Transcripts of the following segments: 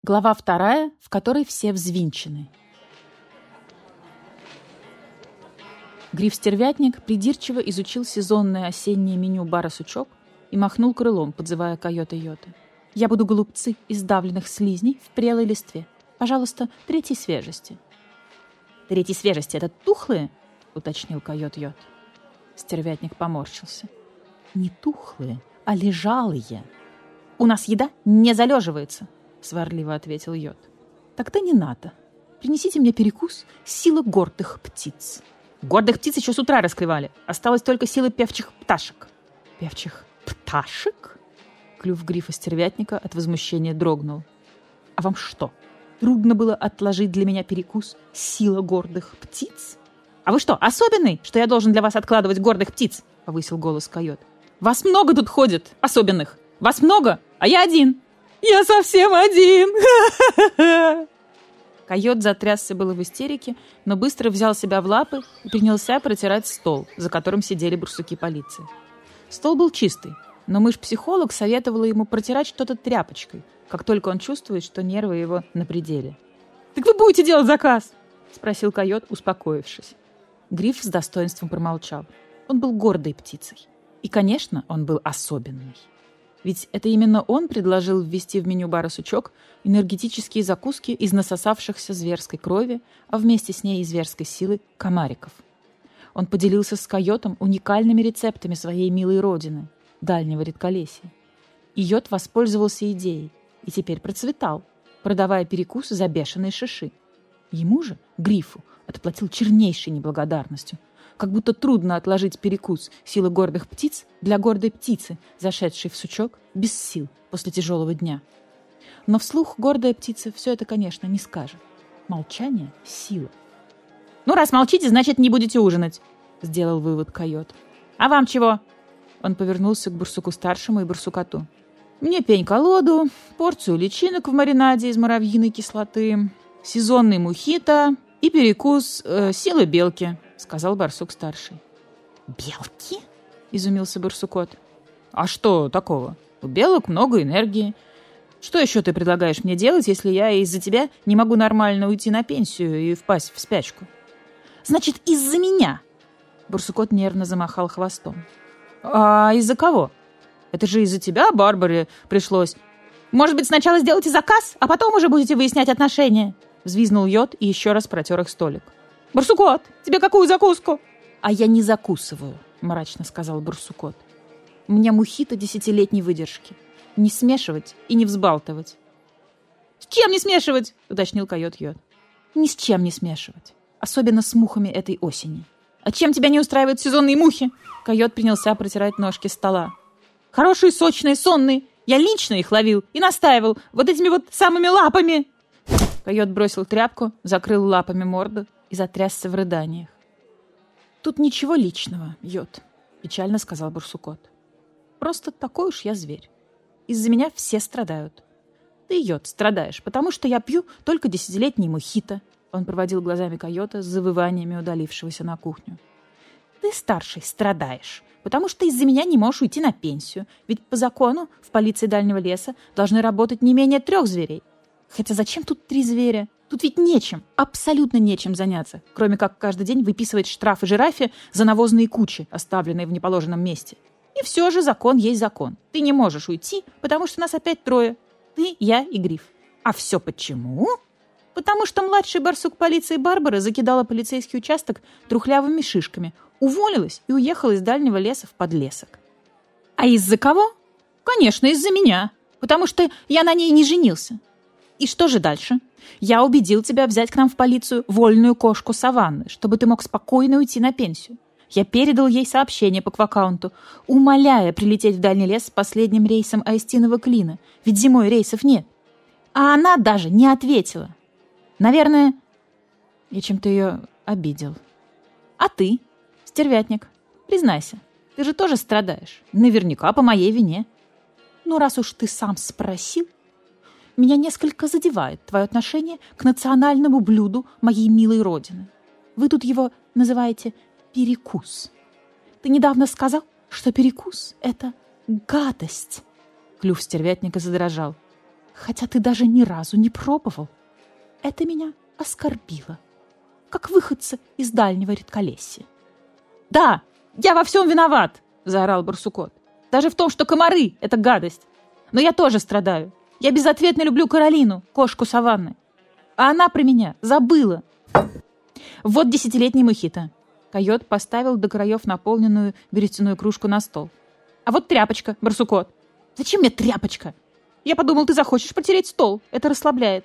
Глава 2, в которой все взвинчены. Гриф-стервятник придирчиво изучил сезонное осеннее меню бара «Сучок» и махнул крылом, подзывая койота-йота. «Я буду голубцы из давленных слизней в прелой листве. Пожалуйста, 3-й свежести». «3-й свежести — это тухлые?» — уточнил койот-йот. Стервятник поморщился. «Не тухлые, а лежалые. У нас еда не залеживается», — сварливо ответил йот. «Тогда не надо. Принесите мне перекус силы гордых птиц». «Гордых птиц еще с утра раскрывали. Осталось только силы певчих пташек». «Певчих пташек?» Клюв грифа-стервятника от возмущения дрогнул. «А вам что, трудно было отложить для меня перекус сила гордых птиц?» «А вы что, особенный, что я должен для вас откладывать гордых птиц?» — повысил голос койот. «Вас много тут ходит, особенных. Вас много, а я один». «Я совсем один!» Койот затрясся было в истерике, но быстро взял себя в лапы и принялся протирать стол, за которым сидели барсуки полиции. Стол был чистый, но мышь-психолог советовала ему протирать что-то тряпочкой, как только он чувствует, что нервы его на пределе. «Так вы будете делать заказ?» — спросил койот, успокоившись. Гриф с достоинством промолчал. Он был гордой птицей. И, конечно, он был особенный. Ведь это именно он предложил ввести в меню бара «Сучок» энергетические закуски из насосавшихся зверской крови, а вместе с ней и зверской силы комариков. Он поделился с койотом уникальными рецептами своей милой родины, дальнего редколесья. И йот воспользовался идеей и теперь процветал, продавая перекусы за бешеные шиши. Ему же, Грифу, отплатил чернейшей неблагодарностью. Как будто трудно отложить перекус силы гордых птиц для гордой птицы, зашедшей в сучок без сил после тяжелого дня. Но вслух гордая птица все это, конечно, не скажет. Молчание — сила. «Ну, раз молчите, значит, не будете ужинать», — сделал вывод койот. «А вам чего?» Он повернулся к барсуку-старшему и барсукоту. «Мне пень-колоду, порцию личинок в маринаде из муравьиной кислоты, сезонный мохито и перекус силы белки», — сказал барсук-старший. «Белки?» — изумился барсукот. «А что такого? У белок много энергии. Что еще ты предлагаешь мне делать, если я из-за тебя не могу нормально уйти на пенсию и впасть в спячку?» «Значит, из-за меня?» Барсукот нервно замахал хвостом. «А из-за кого? Это же из-за тебя Барбаре пришлось. Может быть, сначала сделайте заказ, а потом уже будете выяснять отношения?» Взвизнул йод и еще раз протер их столик. «Барсукот, тебе какую закуску?» «А я не закусываю», — мрачно сказал барсукот. «У меня мохито 10-летней выдержки. Не смешивать и не взбалтывать». «С чем не смешивать?» — уточнил койот-йод. «Ни с чем не смешивать. Особенно с мухами этой осени». «А чем тебя не устраивают сезонные мухи?» Койот принялся протирать ножки стола. «Хорошие, сочные, сонные. Я лично их ловил и настаивал вот этими вот самыми лапами». Койот бросил тряпку, закрыл лапами морду и затрясся в рыданиях. «Тут ничего личного, йод», — печально сказал барсукот. «Просто такой уж я зверь. Из-за меня все страдают. Ты, йод, страдаешь, потому что я пью только 10-летний мохито». Он проводил глазами койота с завываниями удалившегося на кухню. «Ты, старший, страдаешь, потому что из-за меня не можешь уйти на пенсию, ведь по закону в полиции дальнего леса должны работать не менее 3 зверей. Хотя зачем тут 3 зверя? Тут ведь нечем, абсолютно нечем заняться, кроме как каждый день выписывать штрафы жирафе за навозные кучи, оставленные в неположенном месте. И все же закон есть закон. Ты не можешь уйти, потому что нас опять 3. Ты, я и Гриф. А все почему? Потому что младший барсук полиции Барбара закидала полицейский участок трухлявыми шишками, уволилась и уехала из дальнего леса в подлесок. А из-за кого? Конечно, из-за меня, потому что я на ней не женился. И что же дальше? Я убедил тебя взять к нам в полицию вольную кошку Саванны, чтобы ты мог спокойно уйти на пенсию. Я передал ей сообщение по квакаунту, умоляя прилететь в дальний лес с последним рейсом Аистиного клина, ведь зимой рейсов нет. А она даже не ответила. Наверное, я чем-то ее обидел. А ты, стервятник, признайся, ты же тоже страдаешь. Наверняка по моей вине. Ну, раз уж ты сам спросил, меня несколько задевает твое отношение к национальному блюду моей милой родины. Вы тут его называете перекус. Ты недавно сказал, что перекус — это гадость. Клюв стервятника задрожал. хотя ты даже ни разу не пробовал. Это меня оскорбило, как выходца из дальнего редколесья. «Да, я во всем виноват!» — заорал барсукот. «Даже в том, что комары — это гадость. Но я тоже страдаю. Я безответно люблю Каролину, кошку саванны. А она про меня забыла. Вот 10-летний мохито». Койот поставил до краев наполненную берестяную кружку на стол. «А вот тряпочка, барсукот». «Зачем мне тряпочка? Я подумал, ты захочешь потереть стол. Это расслабляет».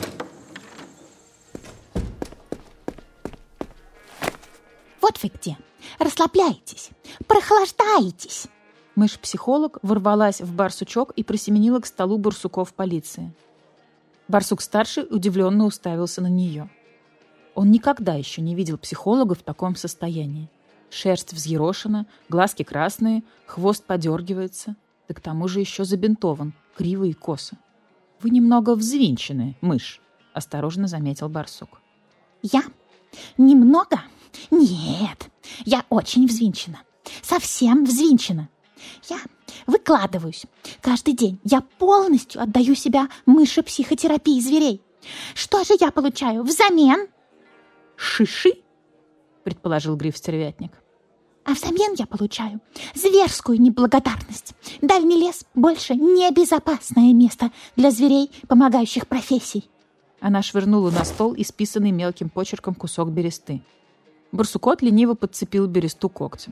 Вот вы где. Расслабляетесь, прохлаждаетесь. Мышь-психолог ворвалась в барсучок и просеменила к столу барсуков полиции. Барсук-старший удивленно уставился на нее. Он никогда еще не видел психолога в таком состоянии. Шерсть взъерошена, глазки красные, хвост подергивается, да к тому же еще забинтован, криво и косо. «Вы немного взвинчены, мышь», — осторожно заметил барсук. Я? Немного? Нет, я очень взвинчена. Совсем взвинчена. Я выкладываюсь. Каждый день я полностью отдаю себя мыши-психотерапии зверей. Что же я получаю взамен? «Шиши?» — предположил гриф-стервятник. А взамен я получаю зверскую неблагодарность. Дальний лес больше небезопасное место для зверей, помогающих профессий. Она швырнула на стол исписанный мелким почерком кусок бересты. Барсукот лениво подцепил бересту когтем.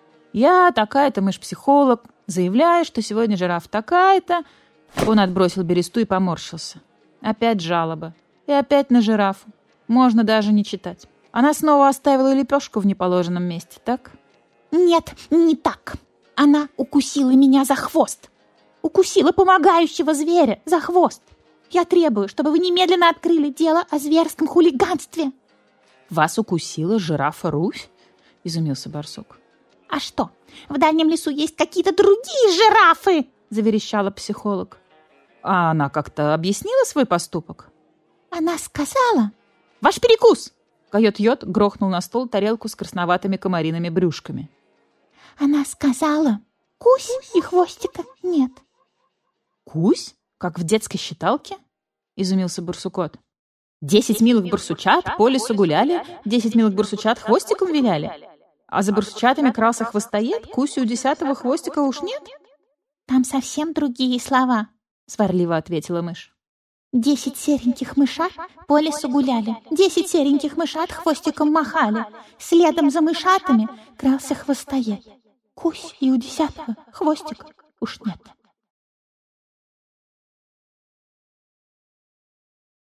«Я такая-то мышь-психолог, заявляю, что сегодня жираф такая-то...» Он отбросил бересту и поморщился. Опять жалоба. И опять на жирафу. Можно даже не читать. Она снова оставила лепешку в неположенном месте, так? Нет, не так. Она укусила меня за хвост. Укусила помогающего зверя за хвост. Я требую, чтобы вы немедленно открыли дело о зверском хулиганстве. «Вас укусила жирафа Руфь?» — изумился барсук. А что, в дальнем лесу есть какие-то другие жирафы? — заверещала психолог. А она как-то объяснила свой поступок? Она сказала... «Ваш перекус!» Койот-йод грохнул на стол тарелку с красноватыми комариными брюшками. Она сказала... Кусь и хвостика нет. «Кусь? Как в детской считалке?» — изумился барсукот. 10 милых барсучат по лесу гуляли, 10 милых барсучат хвостиком виляли. А за барсучатами крался хвостоед, Куси у 10-го хвостика уж нет? Там совсем другие слова, сварливо ответила мышь. 10 сереньких мышат по лесу гуляли, 10 сереньких мышат хвостиком махали. Следом за мышатами крался хвостоед. Кусь и у 10-го хвостика уж нет.